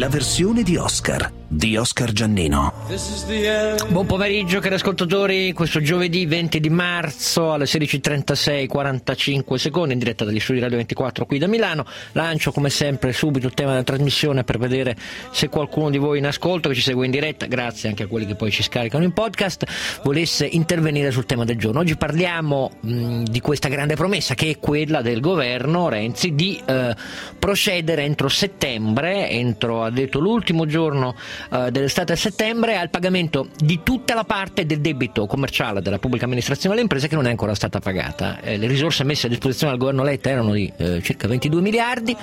la versione di Oscar Giannino. Buon pomeriggio cari ascoltatori, questo giovedì 20 di marzo alle 16:36 45 secondi in diretta dagli studi Radio 24 qui da Milano. Lancio come sempre subito il tema della trasmissione per vedere se qualcuno di voi in ascolto che ci segue in diretta, grazie anche a quelli che poi ci scaricano in podcast, volesse intervenire sul tema del giorno. Oggi parliamo di questa grande promessa che è quella del governo Renzi di procedere entro settembre, ha detto l'ultimo giorno dell'estate a settembre, al pagamento di tutta la parte del debito commerciale della pubblica amministrazione alle imprese che non è ancora stata pagata. Le risorse messe a disposizione dal governo Letta erano di circa 22 miliardi.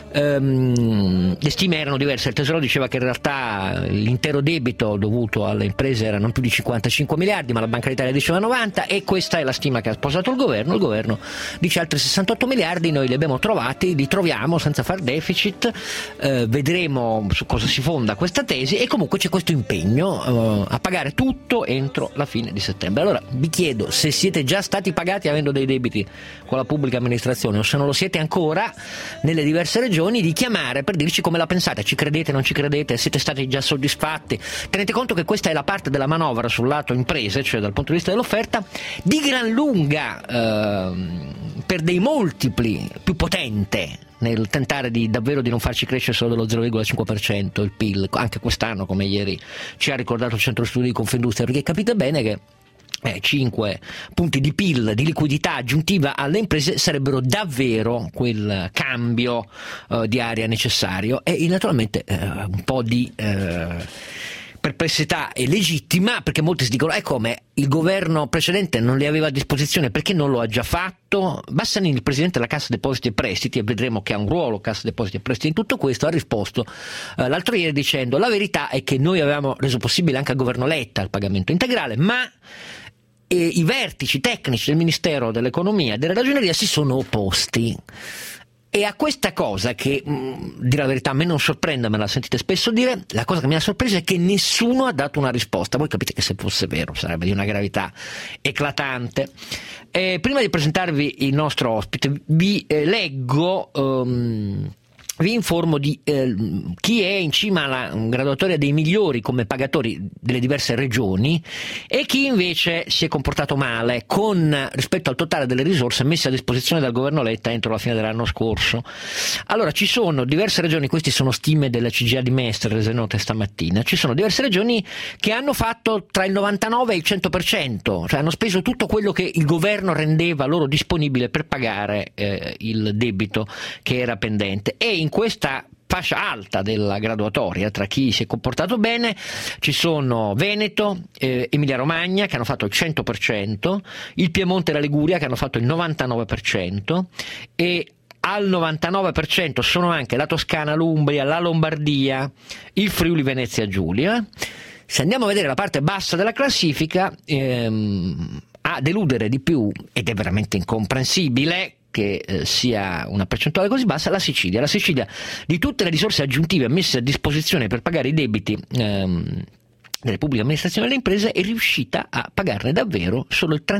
Le stime erano diverse, il Tesoro diceva che in realtà l'intero debito dovuto alle imprese era non più di 55 miliardi, ma la Banca d'Italia diceva 90, e questa è la stima che ha sposato il governo dice altri 68 miliardi, noi li abbiamo trovati, li troviamo senza far deficit, vedremo su cosa si fonda questa tesi, e comunque c'è questo impegno a pagare tutto entro la fine di settembre. Allora vi chiedo se siete già stati pagati avendo dei debiti con la pubblica amministrazione, o se non lo siete ancora nelle diverse regioni, di chiamare per dirci come la pensate, ci credete, non ci credete, siete stati già soddisfatti. Tenete conto che questa è la parte della manovra sul lato imprese, cioè dal punto di vista dell'offerta, di gran lunga per dei multipli più potente nel tentare davvero di non farci crescere solo dello 0,5% il PIL, anche quest'anno, come ieri ci ha ricordato il centro studi di Confindustria, perché capite bene che 5 punti di PIL di liquidità aggiuntiva alle imprese sarebbero davvero quel cambio di aria necessario, e naturalmente un po' di perplessità è legittima, perché molti si dicono come il governo precedente non li aveva a disposizione, perché non lo ha già fatto? Bassanini, il presidente della Cassa Depositi e Prestiti, e vedremo che ha un ruolo Cassa Depositi e Prestiti in tutto questo, ha risposto l'altro ieri dicendo: la verità è che noi avevamo reso possibile anche al governo Letta il pagamento integrale, ma i vertici tecnici del Ministero dell'Economia e della Ragioneria si sono opposti. E a questa cosa, che dire la verità a me non sorprende, me la sentite spesso dire, la cosa che mi ha sorpreso è che nessuno ha dato una risposta. Voi capite che se fosse vero sarebbe di una gravità eclatante. Prima di presentarvi il nostro ospite vi leggo, vi informo di chi è in cima alla graduatoria dei migliori come pagatori delle diverse regioni e chi invece si è comportato male rispetto al totale delle risorse messe a disposizione dal governo Letta entro la fine dell'anno scorso. Allora, ci sono diverse regioni, queste sono stime della CGIA di Mestre rese note stamattina, ci sono diverse regioni che hanno fatto tra il 99 e il 100%, cioè hanno speso tutto quello che il governo rendeva loro disponibile per pagare il debito che era pendente, e in questa fascia alta della graduatoria, tra chi si è comportato bene, ci sono Veneto, Emilia Romagna che hanno fatto il 100%, il Piemonte e la Liguria che hanno fatto il 99%, e al 99% sono anche la Toscana, l'Umbria, la Lombardia, il Friuli Venezia Giulia. Se andiamo a vedere la parte bassa della classifica, a deludere di più, ed è veramente incomprensibile che sia una percentuale così bassa, la Sicilia. La Sicilia, di tutte le risorse aggiuntive messe a disposizione per pagare i debiti delle pubbliche amministrazioni e delle imprese, è riuscita a pagarne davvero solo il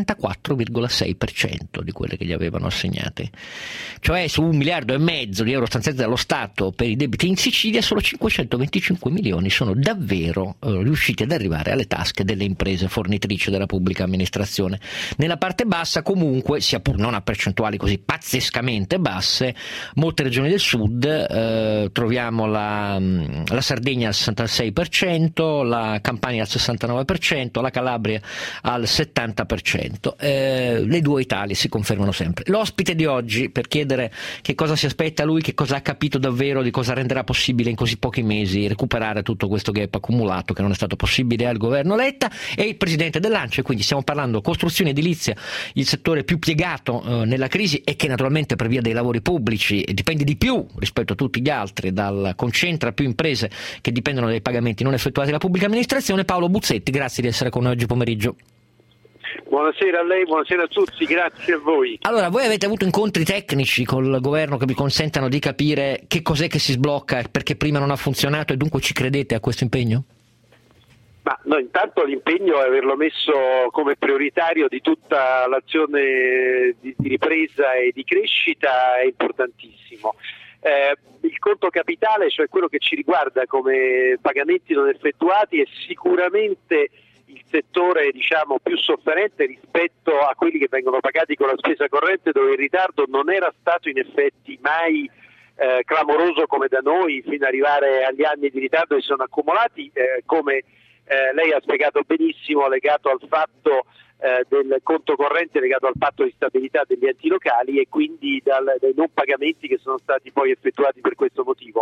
34,6% di quelle che gli avevano assegnate. Cioè, su 1,5 miliardi di euro stanziati dallo Stato per i debiti in Sicilia, solo 525 milioni sono davvero riusciti ad arrivare alle tasche delle imprese fornitrici della pubblica amministrazione. Nella parte bassa, comunque, sia pur non a percentuali così pazzescamente basse, molte regioni del sud, troviamo la Sardegna al 66%, la Campania al 69%, la Calabria al 70%. Le due Italie si confermano sempre. L'ospite di oggi, per chiedere che cosa si aspetta lui, che cosa ha capito davvero di cosa renderà possibile in così pochi mesi recuperare tutto questo gap accumulato che non è stato possibile al governo Letta, è il presidente dell'ANCE. Quindi stiamo parlando costruzione edilizia, il settore più piegato nella crisi, e che naturalmente per via dei lavori pubblici dipende di più rispetto a tutti gli altri, concentra più imprese che dipendono dai pagamenti non effettuati dalla pubblica amministrazione. Paolo Buzzetti, grazie di essere con noi oggi pomeriggio. Buonasera a lei, buonasera a tutti, grazie a voi. Allora, voi avete avuto incontri tecnici col governo che vi consentano di capire che cos'è che si sblocca, perché prima non ha funzionato, e dunque ci credete a questo impegno? Ma no, intanto l'impegno è averlo messo come prioritario di tutta l'azione di ripresa e di crescita è importantissimo. Il conto capitale, cioè quello che ci riguarda come pagamenti non effettuati, è sicuramente il settore più sofferente rispetto a quelli che vengono pagati con la spesa corrente, dove il ritardo non era stato in effetti mai clamoroso come da noi, fino ad arrivare agli anni di ritardo che sono accumulati, come lei ha spiegato benissimo, legato al fatto del conto corrente, legato al patto di stabilità degli enti locali, e quindi dai non pagamenti che sono stati poi effettuati per questo motivo.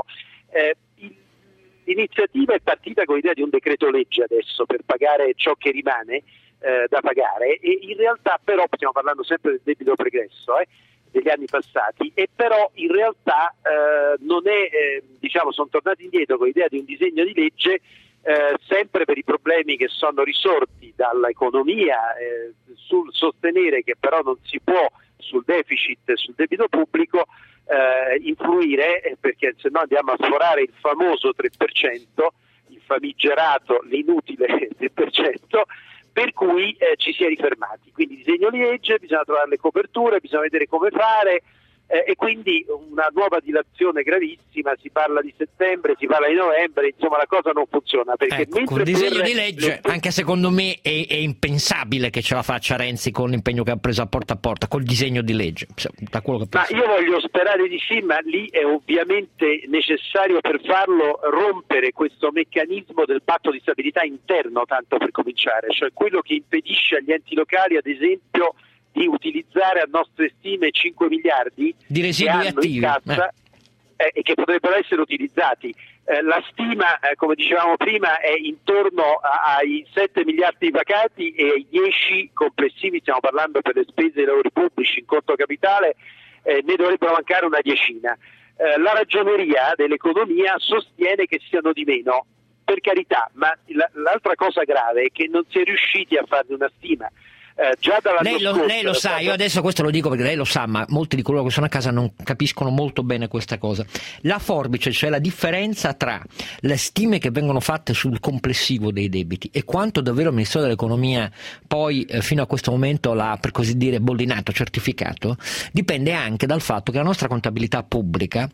L'iniziativa è partita con l'idea di un decreto legge adesso per pagare ciò che rimane da pagare, e in realtà però stiamo parlando sempre del debito pregresso degli anni passati, e però in realtà non è, sono tornati indietro con l'idea di un disegno di legge sempre per i problemi che sono risorti dall'economia, sul sostenere che però non si può sul deficit, sul debito pubblico influire, perché se no andiamo a sforare il famoso 3%, il famigerato, l'inutile 3%, per cui ci si è rifermati. Quindi disegno di legge, bisogna trovare le coperture, bisogna vedere come fare, e quindi una nuova dilazione gravissima. Si parla di settembre, si parla di novembre, insomma la cosa non funziona, perché con il disegno di legge anche secondo me è impensabile che ce la faccia Renzi con l'impegno che ha preso a porta col disegno di legge, da quello che penso. Ma io voglio sperare di sì, ma lì è ovviamente necessario per farlo rompere questo meccanismo del patto di stabilità interno, tanto per cominciare, cioè quello che impedisce agli enti locali, ad esempio, di utilizzare a nostre stime 5 miliardi di residui attivi in cassa e che potrebbero essere utilizzati. La stima, come dicevamo prima, è intorno ai 7 miliardi vacati e ai 10 complessivi, stiamo parlando per le spese dei lavori pubblici in conto capitale, ne dovrebbero mancare una decina. La ragioneria dell'economia sostiene che siano di meno, per carità, ma l'altra cosa grave è che non si è riusciti a farne una stima. Già lei lo sa, io adesso questo lo dico perché lei lo sa, ma molti di coloro che sono a casa non capiscono molto bene questa cosa. La forbice, cioè la differenza tra le stime che vengono fatte sul complessivo dei debiti e quanto davvero il Ministero dell'Economia poi fino a questo momento l'ha, per così dire, bollinato, certificato, dipende anche dal fatto che la nostra contabilità pubblica,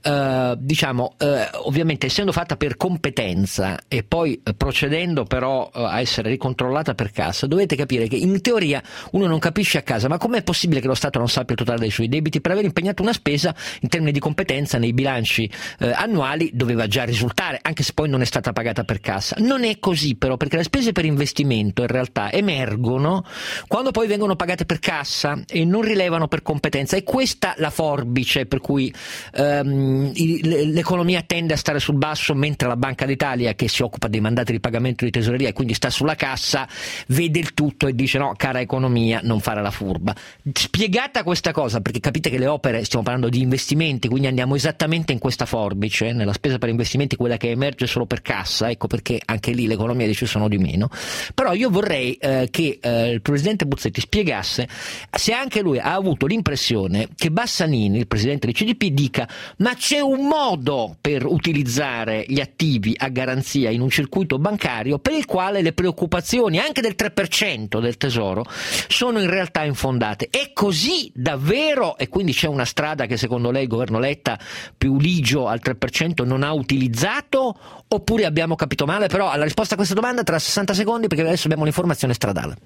ovviamente essendo fatta per competenza e poi procedendo però a essere ricontrollata per cassa, dovete capire che in teoria uno non capisce a casa, ma com'è possibile che lo Stato non sappia il totale dei suoi debiti? Per aver impegnato una spesa in termini di competenza nei bilanci annuali doveva già risultare, anche se poi non è stata pagata per cassa. Non è così però, perché le spese per investimento in realtà emergono quando poi vengono pagate per cassa e non rilevano per competenza. È questa la forbice per cui l'economia tende a stare sul basso, mentre la Banca d'Italia, che si occupa dei mandati di pagamento di tesoreria e quindi sta sulla cassa, vede il tutto e dice no, cara economia, non fare la furba. Spiegata questa cosa, perché capite che le opere, stiamo parlando di investimenti, quindi andiamo esattamente in questa forbice, nella spesa per investimenti, quella che emerge solo per cassa, ecco perché anche lì l'economia dice sono di meno. Però io vorrei che il presidente Buzzetti spiegasse se anche lui ha avuto l'impressione che Bassanini, il presidente del CDP, dica ma c'è un modo per utilizzare gli attivi a garanzia in un circuito bancario per il quale le preoccupazioni anche del 3% del tesoro sono in realtà infondate. È così davvero? E quindi c'è una strada che secondo lei il governo Letta, più ligio al 3%, non ha utilizzato, oppure abbiamo capito male? Però alla risposta a questa domanda tra 60 secondi, perché adesso abbiamo l'informazione stradale.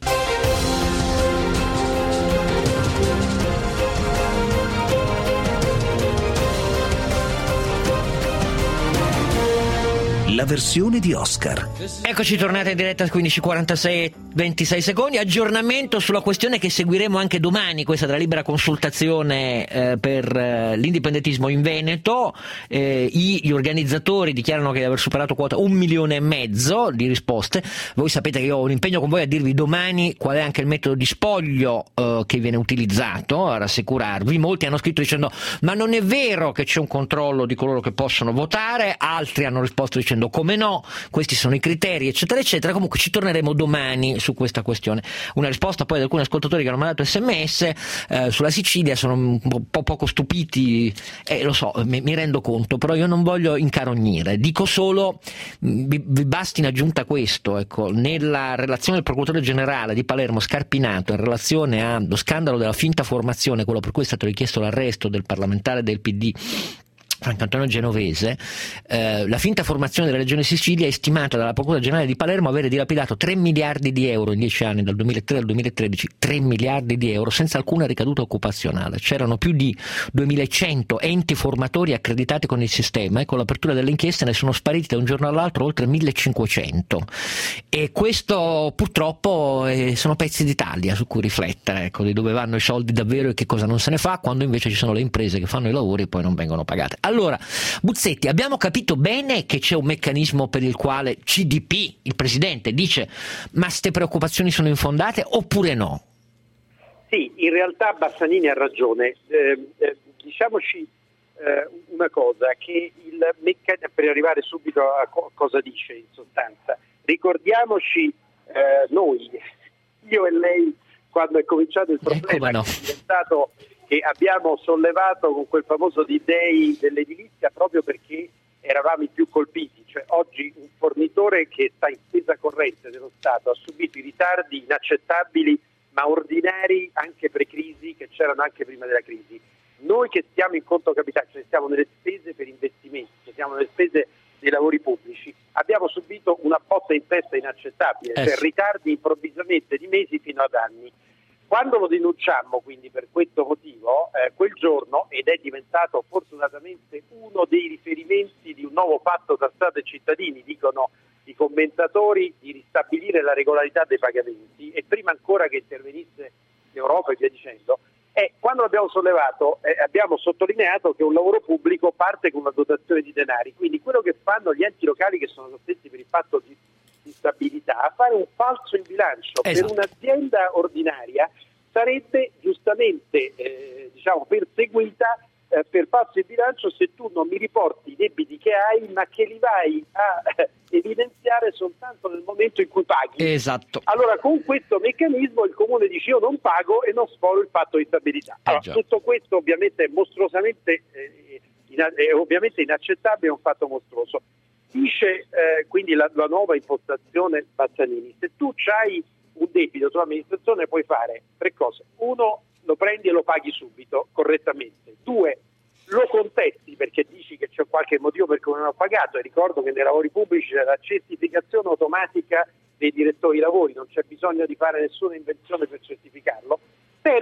La versione di Oscar. Eccoci tornati in diretta al 15:46 26 secondi. Aggiornamento sulla questione che seguiremo anche domani, questa della libera consultazione per l'indipendentismo in Veneto. Gli organizzatori dichiarano che di aver superato quota 1,5 milioni di risposte. Voi sapete che io ho un impegno con voi a dirvi domani qual è anche il metodo di spoglio che viene utilizzato, a rassicurarvi. Molti hanno scritto dicendo ma non è vero che c'è un controllo di coloro che possono votare, altri hanno risposto dicendo come no, questi sono i criteri, eccetera eccetera. Comunque ci torneremo domani su questa questione. Una risposta poi di alcuni ascoltatori che hanno mandato sms sulla Sicilia, sono un po' poco stupiti, lo so, mi rendo conto, però io non voglio incarognire, dico solo vi basti in aggiunta questo, ecco, nella relazione del procuratore generale di Palermo Scarpinato in relazione allo scandalo della finta formazione, quello per cui è stato richiesto l'arresto del parlamentare del PD Franco Antonio Genovese, la finta formazione della Regione Sicilia è stimata dalla Procura Generale di Palermo avere dilapidato 3 miliardi di euro in 10 anni, dal 2003 al 2013, 3 miliardi di euro senza alcuna ricaduta occupazionale. C'erano più di 2100 enti formatori accreditati con il sistema e con l'apertura delle inchieste ne sono spariti da un giorno all'altro oltre 1500. E questo purtroppo sono pezzi d'Italia su cui riflettere, ecco, di dove vanno i soldi davvero e che cosa non se ne fa, quando invece ci sono le imprese che fanno i lavori e poi non vengono pagate. Allora, Buzzetti, abbiamo capito bene che c'è un meccanismo per il quale CDP, il Presidente, dice ma ste preoccupazioni sono infondate oppure no? Sì, in realtà Bassanini ha ragione. Diciamoci una cosa, che per arrivare subito a cosa dice in sostanza, ricordiamoci noi, io e lei, quando è cominciato il problema, no. È diventato che abbiamo sollevato con quel famoso D-Day dell'edilizia proprio perché eravamo i più colpiti, cioè oggi un fornitore che sta in spesa corrente dello Stato ha subito i ritardi inaccettabili ma ordinari anche pre-crisi, che c'erano anche prima della crisi. Noi che stiamo in conto capitale, cioè stiamo nelle spese per investimenti, stiamo nelle spese dei lavori pubblici, abbiamo subito una botta in testa inaccettabile, cioè ritardi improvvisamente di mesi fino ad anni. Quando lo denunciammo, quindi per questo motivo, quel giorno, ed è diventato fortunatamente uno dei riferimenti di un nuovo patto tra Stato e cittadini, dicono i commentatori, di ristabilire la regolarità dei pagamenti, e prima ancora che intervenisse l'Europa e via dicendo, quando l'abbiamo sollevato abbiamo sottolineato che un lavoro pubblico parte con una dotazione di denari, quindi quello che fanno gli enti locali che sono sospetti per il patto di stabilità, a fare un falso in bilancio per un'azienda ordinaria sarebbe giustamente perseguita per falso in bilancio se tu non mi riporti i debiti che hai, ma che li vai a evidenziare soltanto nel momento in cui paghi. Esatto. Allora con questo meccanismo il Comune dice io non pago e non sforo il patto di stabilità. Allora, tutto questo ovviamente è mostruosamente ovviamente inaccettabile, è un fatto mostruoso. Dice quindi la nuova impostazione Bassanini, se tu hai un debito, tua amministrazione puoi fare 3 cose: 1, lo prendi e lo paghi subito, correttamente; 2, lo contesti perché dici che c'è qualche motivo per cui non ho pagato, e ricordo che nei lavori pubblici c'è la certificazione automatica dei direttori di lavori, non c'è bisogno di fare nessuna invenzione per certificarlo; 3,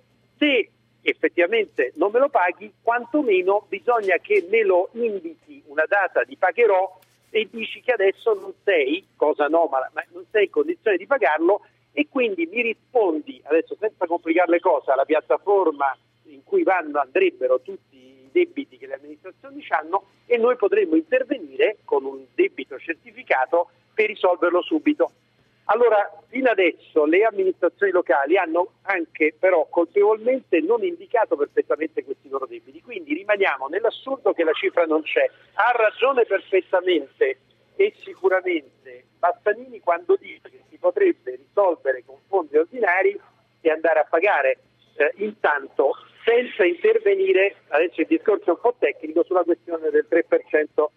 se effettivamente non me lo paghi, quantomeno bisogna che me lo indichi una data di pagherò e dici che adesso non sei, cosa anomala, ma non sei in condizione di pagarlo, e quindi mi rispondi, adesso senza complicare le cose, alla piattaforma in cui andrebbero tutti i debiti che le amministrazioni hanno, e noi potremmo intervenire con un debito certificato per risolverlo subito. Allora, fino adesso le amministrazioni locali hanno anche però colpevolmente non indicato perfettamente questi loro debiti, quindi rimaniamo nell'assurdo che la cifra non c'è. Ha ragione perfettamente e sicuramente Bassanini quando dice che si potrebbe risolvere con fondi ordinari e andare a pagare intanto senza intervenire, adesso il discorso è un po' tecnico, sulla questione del 3%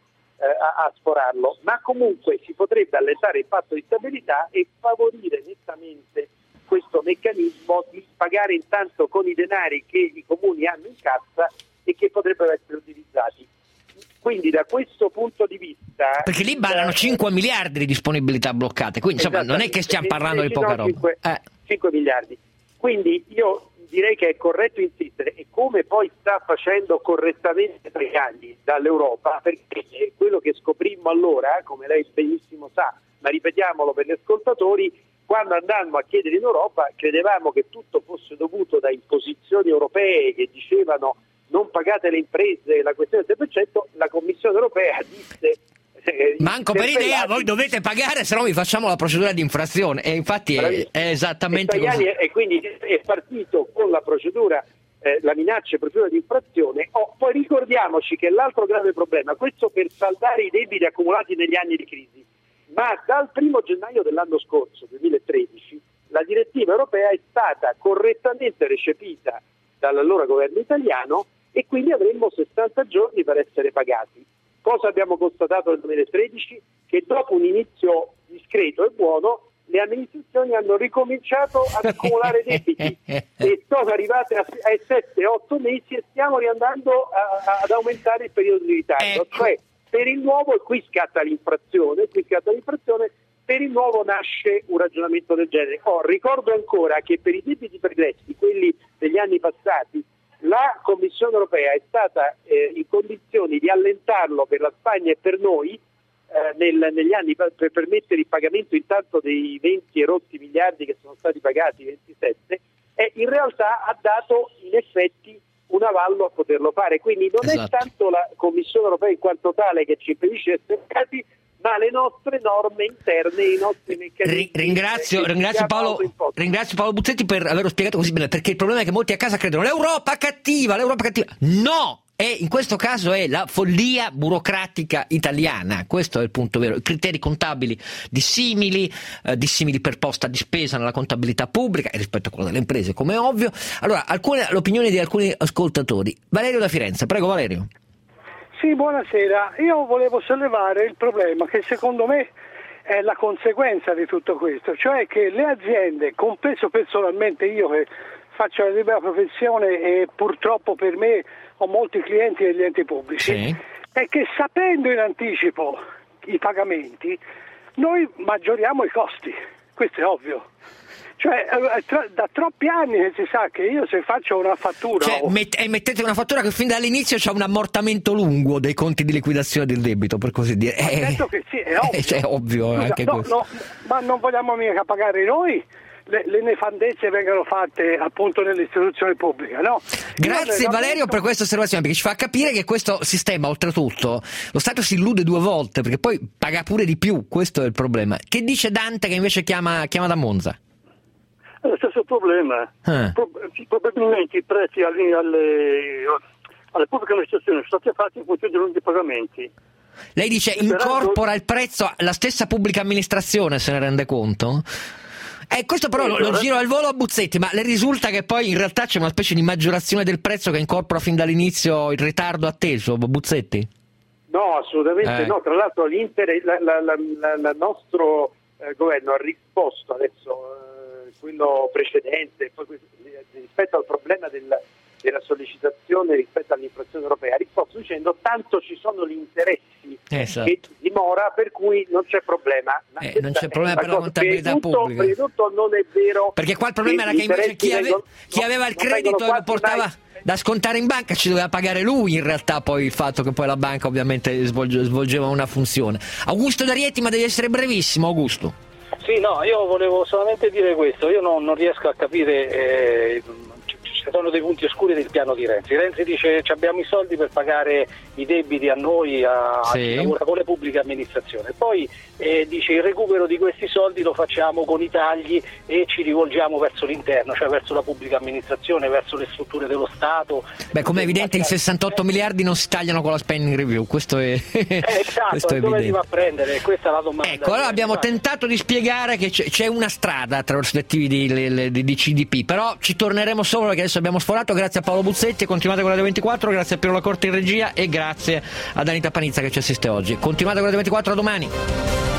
a sforarlo, ma comunque si potrebbe allentare il patto di stabilità e favorire nettamente questo meccanismo di pagare intanto con i denari che i comuni hanno in cassa e che potrebbero essere utilizzati. Quindi da questo punto di vista, perché lì ballano 5 miliardi di disponibilità bloccate, quindi insomma non è che stiamo parlando di poca roba. 5 miliardi. Quindi io direi che è corretto insistere, e come poi sta facendo correttamente Draghi dall'Europa, perché quello che scoprimmo allora, come lei benissimo sa, ma ripetiamolo per gli ascoltatori, quando andammo a chiedere in Europa credevamo che tutto fosse dovuto da imposizioni europee che dicevano non pagate le imprese, la questione del 3%, la Commissione europea disse manco per idea, voi dovete pagare, se no vi facciamo la procedura di infrazione, e infatti è esattamente così. E quindi è partito con la procedura, la minaccia e procedura di infrazione. Poi ricordiamoci che l'altro grave problema, questo per saldare i debiti accumulati negli anni di crisi, ma dal 1 gennaio dell'anno scorso, 2013, la direttiva europea è stata correttamente recepita dall'allora governo italiano e quindi avremmo 60 giorni per essere pagati. Cosa abbiamo constatato nel 2013? Che dopo un inizio discreto e buono le amministrazioni hanno ricominciato ad accumulare debiti e sono arrivate ai 7-8 mesi e stiamo riandando ad aumentare il periodo di ritardo. Ecco. Cioè, per il nuovo, e qui scatta l'infrazione, per il nuovo nasce un ragionamento del genere. Ricordo ancora che per i debiti pregressi, quelli degli anni passati, la Commissione europea è stata in condizioni di allentarlo per la Spagna e per noi negli anni per permettere il pagamento intanto dei 20 e rotti miliardi che sono stati pagati, 27, e in realtà ha dato in effetti un avallo a poterlo fare. Quindi non Esatto. è tanto la Commissione europea in quanto tale che ci impedisce di essere pagati, ma le nostre norme interne, i nostri meccanismi. Ringrazio Paolo Buzzetti per averlo spiegato così bene, perché il problema è che molti a casa credono l'Europa cattiva. No! In questo caso è la follia burocratica italiana, questo è il punto vero. I criteri contabili dissimili per posta di spesa nella contabilità pubblica e rispetto a quello delle imprese, come è ovvio. Allora, l'opinione di alcuni ascoltatori. Valerio da Firenze, prego Valerio. Sì, buonasera. Io volevo sollevare il problema che secondo me è la conseguenza di tutto questo, cioè che le aziende, compreso personalmente io che faccio la libera professione e purtroppo per me ho molti clienti degli enti pubblici, Sì. è che sapendo in anticipo i pagamenti noi maggioriamo i costi, questo è ovvio. Cioè da troppi anni che si sa che io se faccio una fattura... Cioè, mettete una fattura che fin dall'inizio c'è un ammortamento lungo dei conti di liquidazione del debito, per così dire. Detto che sì, è ovvio. Cioè, ovvio. Scusa, anche questo. No, ma non vogliamo mica pagare noi le nefandezze vengono fatte appunto nelle istituzioni pubbliche, no? Grazie Valerio per questa osservazione, perché ci fa capire che questo sistema, oltretutto, lo Stato si illude 2 volte, perché poi paga pure di più, questo è il problema. Che dice Dante, che invece chiama da Monza? È lo stesso problema. Probabilmente i prezzi alle pubbliche amministrazioni sono stati fatti in funzione dei lunghi pagamenti. Lei dice incorpora il prezzo alla stessa pubblica amministrazione, se ne rende conto? Questo però lo giro al volo a Buzzetti, ma le risulta che poi in realtà c'è una specie di maggiorazione del prezzo che incorpora fin dall'inizio il ritardo atteso, Buzzetti? No, assolutamente no. Tra l'altro il nostro governo ha risposto adesso, quello precedente, poi rispetto al problema della sollecitazione rispetto all'infrazione europea, ha risposto dicendo tanto ci sono gli interessi che dimora, per cui non c'è problema. Non c'è problema per la contabilità pubblica. Prima di tutto non è vero. Perché qua il problema era che invece chi aveva il credito e lo portava da scontare in banca ci doveva pagare lui, in realtà, poi il fatto che poi la banca ovviamente svolgeva una funzione. Augusto D'Arieti, ma devi essere brevissimo, Augusto. Sì, no, io volevo solamente dire questo, io non riesco a capire, ci sono dei punti oscuri del piano di Renzi. Renzi dice abbiamo i soldi per pagare i debiti a noi, a chi lavora con le pubbliche amministrazioni, poi dice il recupero di questi soldi lo facciamo con i tagli e ci rivolgiamo verso l'interno, cioè verso la pubblica amministrazione, verso le strutture dello Stato. Beh, come è evidente i 68 miliardi non si tagliano con la spending review, questo è esatto, questo è dove evidente. si va a prendere? Questa è la domanda. Ecco, allora abbiamo tentato di spiegare che c'è una strada attraverso gli attivi di CDP, però ci torneremo solo perché adesso abbiamo sforato. Grazie a Paolo Buzzetti, continuate con Radio 24, grazie a Piero La Corte in regia e grazie ad Anita Panizza che ci assiste oggi. Continuate con Radio 24, a domani.